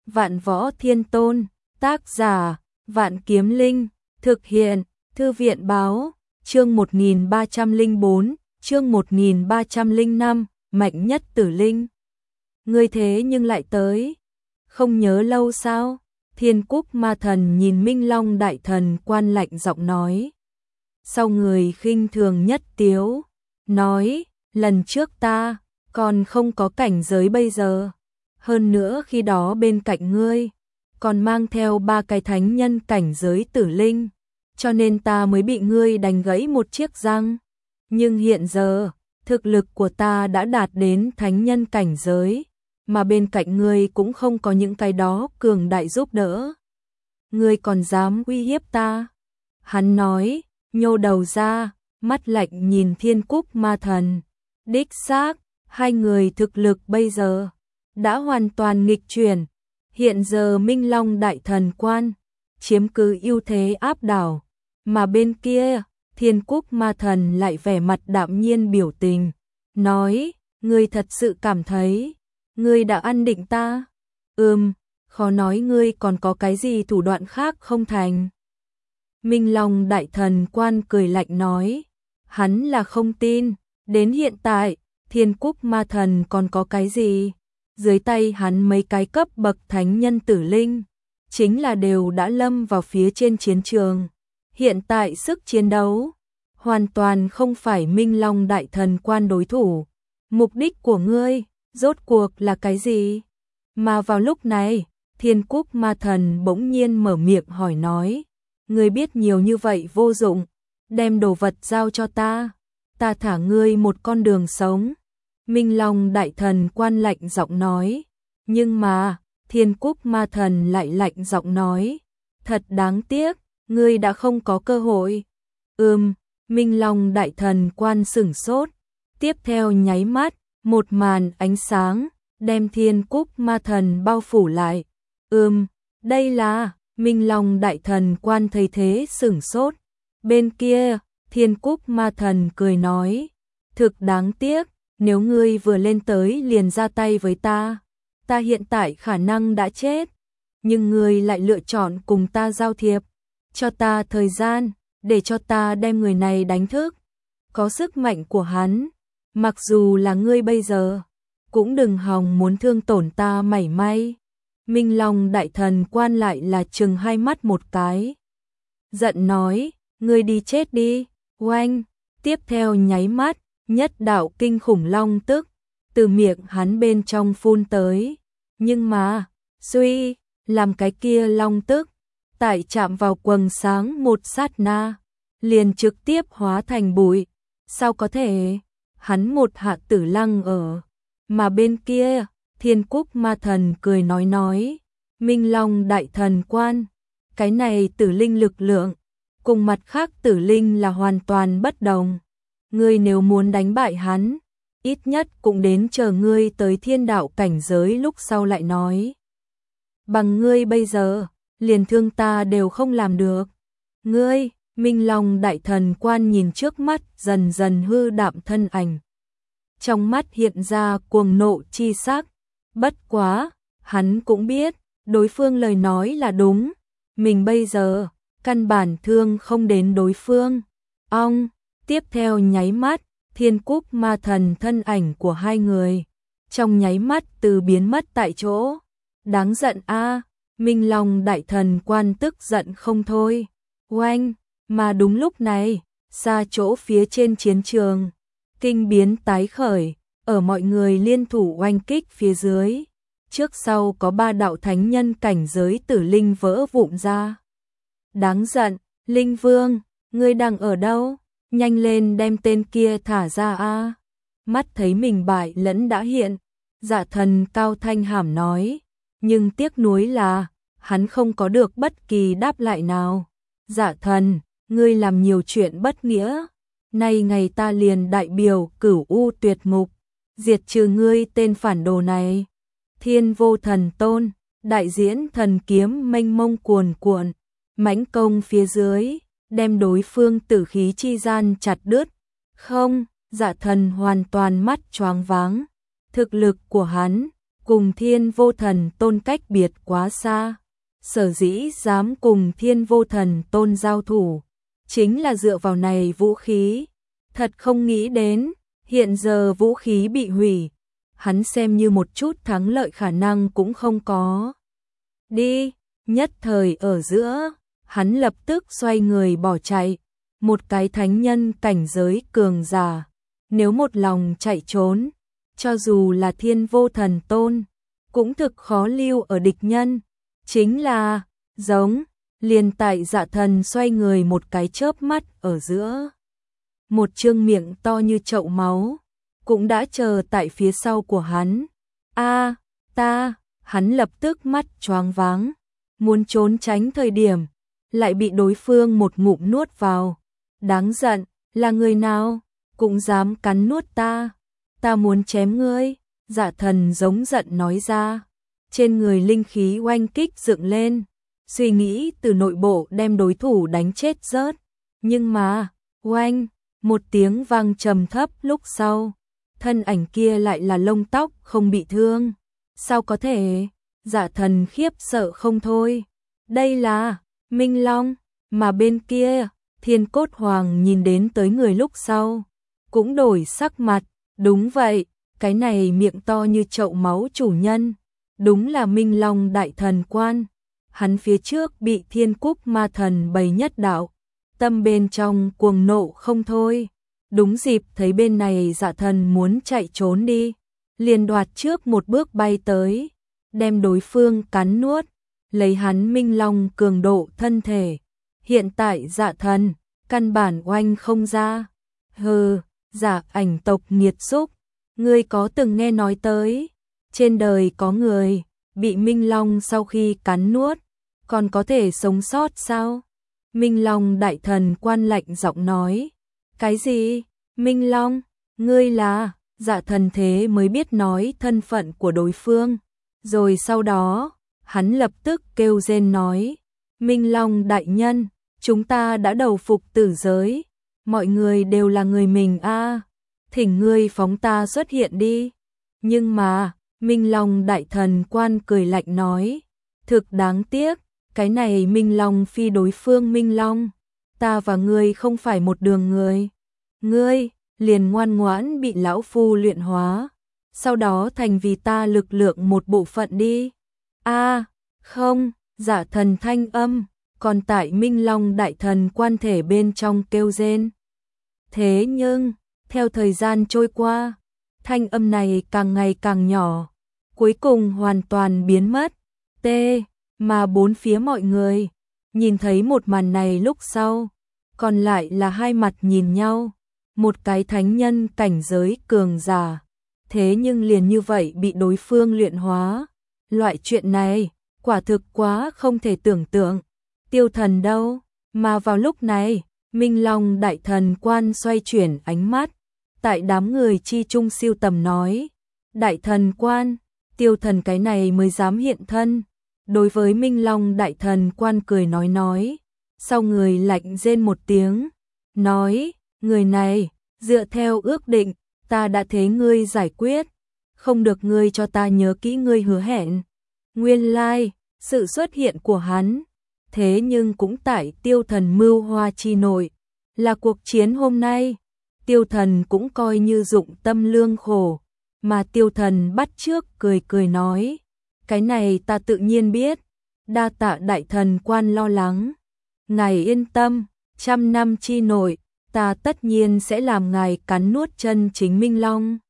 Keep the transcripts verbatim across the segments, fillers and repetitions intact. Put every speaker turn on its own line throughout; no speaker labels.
Vạn Võ Thiên Tôn, tác giả, Vạn Kiếm Linh, thực hiện, Thư viện báo, chương một nghìn ba trăm lẻ bốn, chương một nghìn ba trăm lẻ năm, mạnh nhất tử linh. Ngươi thế nhưng lại tới, không nhớ lâu sao? Thiên Cúc Ma Thần nhìn Minh Long Đại Thần Quan lạnh giọng nói. Sau người khinh thường nhất tiếu, nói, lần trước ta còn không có cảnh giới bây giờ, hơn nữa khi đó bên cạnh ngươi còn mang theo ba cái thánh nhân cảnh giới tử linh, cho nên ta mới bị ngươi đánh gãy một chiếc răng. Nhưng hiện giờ, thực lực của ta đã đạt đến thánh nhân cảnh giới, mà bên cạnh ngươi cũng không có những cái đó cường đại giúp đỡ. Ngươi còn dám uy hiếp ta? Hắn nói, nhô đầu ra, mắt lạnh nhìn Thiên Cúc Ma Thần. Đích xác, hai người thực lực bây giờ đã hoàn toàn nghịch chuyển. Hiện giờ Minh Long Đại Thần Quan chiếm cứ ưu thế áp đảo, mà bên kia, Thiên Cúc Ma Thần lại vẻ mặt đạm nhiên biểu tình, nói, ngươi thật sự cảm thấy ngươi đã ăn định ta? Ừm, khó nói ngươi còn có cái gì thủ đoạn khác không thành. Minh Long Đại Thần Quan cười lạnh nói, hắn là không tin, đến hiện tại, Thiên Cúc Ma Thần còn có cái gì? Dưới tay hắn mấy cái cấp bậc thánh nhân tử linh, chính là đều đã lâm vào phía trên chiến trường. Hiện tại sức chiến đấu, hoàn toàn không phải Minh Long Đại Thần Quan đối thủ. Mục đích của ngươi, rốt cuộc là cái gì? Mà vào lúc này, Thiên Cúc Ma Thần bỗng nhiên mở miệng hỏi nói, ngươi biết nhiều như vậy vô dụng, đem đồ vật giao cho ta, ta thả ngươi một con đường sống. Minh Long Đại Thần Quan lạnh giọng nói, nhưng mà, Thiên Cúc Ma Thần lại lạnh giọng nói, thật đáng tiếc, ngươi đã không có cơ hội. Ừm, Minh Long Đại Thần Quan sửng sốt, tiếp theo nháy mắt, một màn ánh sáng, đem Thiên Cúc Ma Thần bao phủ lại. Ừm, đây là, Minh Long Đại Thần Quan thấy thế sửng sốt. Bên kia, Thiên Cúc Ma Thần cười nói, thực đáng tiếc, nếu ngươi vừa lên tới liền ra tay với ta, ta hiện tại khả năng đã chết, nhưng ngươi lại lựa chọn cùng ta giao thiệp, cho ta thời gian, để cho ta đem người này đánh thức. Có sức mạnh của hắn, mặc dù là ngươi bây giờ, cũng đừng hòng muốn thương tổn ta mảy may. Minh Long Đại Thần Quan lại là trừng hai mắt một cái, giận nói, ngươi đi chết đi. Oanh, tiếp theo nháy mắt, nhất đạo kinh khủng long tức từ miệng hắn bên trong phun tới, nhưng mà, suy, làm cái kia long tức tại chạm vào quầng sáng một sát na, liền trực tiếp hóa thành bụi. Sao có thể? Hắn một hạ tử lăng ở, mà bên kia, Thiên Cúc Ma Thần cười nói nói, Minh Long Đại Thần Quan, cái này tử linh lực lượng, cùng mặt khác tử linh là hoàn toàn bất đồng. Ngươi nếu muốn đánh bại hắn, ít nhất cũng đến chờ ngươi tới thiên đạo cảnh giới lúc sau lại nói. Bằng ngươi bây giờ, liền thương ta đều không làm được. Ngươi, Minh Long Đại Thần Quan nhìn trước mắt dần dần hư đạm thân ảnh. Trong mắt hiện ra cuồng nộ chi sắc. Bất quá, hắn cũng biết, đối phương lời nói là đúng. Mình bây giờ, căn bản thương không đến đối phương. Ong, tiếp theo nháy mắt, Thiên Cúc Ma Thần thân ảnh của hai người, trong nháy mắt từ biến mất tại chỗ. Đáng giận a, Minh Long Đại Thần Quan tức giận không thôi. Oanh, mà đúng lúc này, xa chỗ phía trên chiến trường, kinh biến tái khởi, ở mọi người liên thủ oanh kích phía dưới. Trước sau có ba đạo thánh nhân cảnh giới tử linh vỡ vụn ra. Đáng giận, Linh Vương, ngươi đang ở đâu? Nhanh lên đem tên kia thả ra a. Mắt thấy mình bại lẫn đã hiện, Dạ Thần cao thanh hàm nói, nhưng tiếc nuối là, hắn không có được bất kỳ đáp lại nào. Dạ Thần, ngươi làm nhiều chuyện bất nghĩa, nay ngày ta liền đại biểu Cửu U Tuyệt Ngục, diệt trừ ngươi tên phản đồ này. Thiên Vô Thần Tôn, đại diễn thần kiếm mênh mông cuồn cuộn, mãnh công phía dưới, đem đối phương tử khí chi gian chặt đứt. Không, Dạ Thần hoàn toàn mắt choáng váng. Thực lực của hắn, cùng Thiên Vô Thần Tôn cách biệt quá xa. Sở dĩ dám cùng Thiên Vô Thần Tôn giao thủ, chính là dựa vào này vũ khí. Thật không nghĩ đến, hiện giờ vũ khí bị hủy, hắn xem như một chút thắng lợi khả năng cũng không có. Đi, nhất thời ở giữa, hắn lập tức xoay người bỏ chạy. Một cái thánh nhân cảnh giới cường giả, nếu một lòng chạy trốn, cho dù là Thiên Vô Thần Tôn, cũng thực khó lưu ở địch nhân. Chính là, giống, liền tại Dạ Thần xoay người một cái chớp mắt ở giữa. Một trương miệng to như chậu máu, cũng đã chờ tại phía sau của hắn. A, ta, hắn lập tức mắt choáng váng, muốn trốn tránh thời điểm, lại bị đối phương một ngụm nuốt vào. Đáng giận, là người nào, cũng dám cắn nuốt ta, ta muốn chém ngươi, Dạ Thần giống giận nói ra. Trên người linh khí oanh kích dựng lên, suy nghĩ từ nội bộ đem đối thủ đánh chết rớt. Nhưng mà, oanh, một tiếng vang trầm thấp lúc sau, thân ảnh kia lại là lông tóc không bị thương. Sao có thể? Dạ Thần khiếp sợ không thôi. Đây là Minh Long, mà bên kia, Thiên Cốt Hoàng nhìn đến tới người lúc sau, cũng đổi sắc mặt. Đúng vậy, cái này miệng to như chậu máu chủ nhân, đúng là Minh Long Đại Thần Quan. Hắn phía trước bị Thiên Cúc Ma Thần bày nhất đạo, tâm bên trong cuồng nộ không thôi. Đúng dịp thấy bên này Dạ Thần muốn chạy trốn đi, liền đoạt trước một bước bay tới, đem đối phương cắn nuốt, lấy hắn Minh Long cường độ thân thể. Hiện tại Dạ Thần, căn bản oanh không ra. Hừ, Dạ Ảnh tộc nghiệt xúc, ngươi có từng nghe nói tới, trên đời có người, bị Minh Long sau khi cắn nuốt, còn có thể sống sót sao? Minh Long Đại Thần Quan lạnh giọng nói. Cái gì? Minh Long, ngươi là? Dạ Thần thế mới biết nói thân phận của đối phương. Rồi sau đó, hắn lập tức kêu rên nói. Minh Long Đại Nhân, chúng ta đã đầu phục tử giới, mọi người đều là người mình a, thỉnh ngươi phóng ta xuất hiện đi. Nhưng mà, Minh Long Đại Thần Quan cười lạnh nói. Thực đáng tiếc, cái này Minh Long phi đối phương Minh Long, ta và ngươi không phải một đường người. Ngươi, liền ngoan ngoãn bị lão phu luyện hóa, sau đó thành vì ta lực lượng một bộ phận đi. A, không, Dạ Thần thanh âm, còn tại Minh Long Đại Thần Quan thể bên trong kêu rên. Thế nhưng, theo thời gian trôi qua, thanh âm này càng ngày càng nhỏ, cuối cùng hoàn toàn biến mất. T, mà bốn phía mọi người, nhìn thấy một màn này lúc sau, còn lại là hai mặt nhìn nhau. Một cái thánh nhân cảnh giới cường giả, thế nhưng liền như vậy bị đối phương luyện hóa. Loại chuyện này, quả thực quá không thể tưởng tượng. Tiêu Thần đâu? Mà vào lúc này, Minh Long Đại Thần Quan xoay chuyển ánh mắt, tại đám người chi trung siêu tầm nói. Đại Thần Quan, Tiêu Thần cái này mới dám hiện thân. Đối với Minh Long Đại Thần Quan cười nói nói, sau người lạnh rên một tiếng, nói, người này, dựa theo ước định, ta đã thế ngươi giải quyết, không được ngươi cho ta nhớ kỹ ngươi hứa hẹn. Nguyên lai, like, sự xuất hiện của hắn, thế nhưng cũng tại Tiêu Thần mưu hoa chi nội, là cuộc chiến hôm nay. Tiêu Thần cũng coi như dụng tâm lương khổ, mà Tiêu Thần bắt trước cười cười nói, cái này ta tự nhiên biết, đa tạ Đại Thần Quan lo lắng. Ngài yên tâm, trăm năm chi nội, ta tất nhiên sẽ làm ngài cắn nuốt chân chính Minh Long.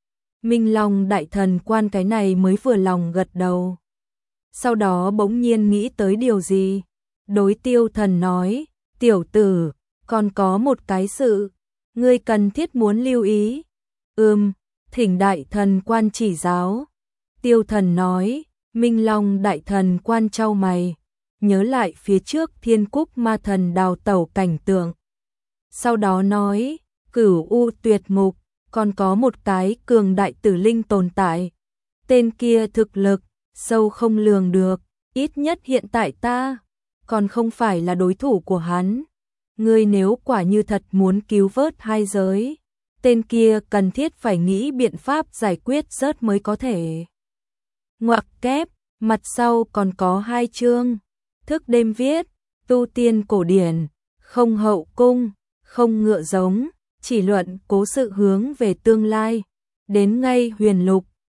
Minh Long Đại Thần Quan cái này mới vừa lòng gật đầu. Sau đó bỗng nhiên nghĩ tới điều gì, đối Tiêu Thần nói, tiểu tử, còn có một cái sự, ngươi cần thiết muốn lưu ý. Ừm, thỉnh Đại Thần Quan chỉ giáo. Tiêu Thần nói. Minh Long Đại Thần Quan trao mày, nhớ lại phía trước Thiên Cúc Ma Thần đào tẩu cảnh tượng. Sau đó nói, Cửu U Tuyệt Ngục, còn có một cái cường đại tử linh tồn tại. Tên kia thực lực, sâu không lường được, ít nhất hiện tại ta, còn không phải là đối thủ của hắn. Ngươi nếu quả như thật muốn cứu vớt hai giới, tên kia cần thiết phải nghĩ biện pháp giải quyết rớt mới có thể. Ngoặc kép, mặt sau còn có hai chương. Thức đêm viết, tu tiên cổ điển, không hậu cung, không ngựa giống, chỉ luận cố sự hướng về tương lai. Đến ngay huyền lục,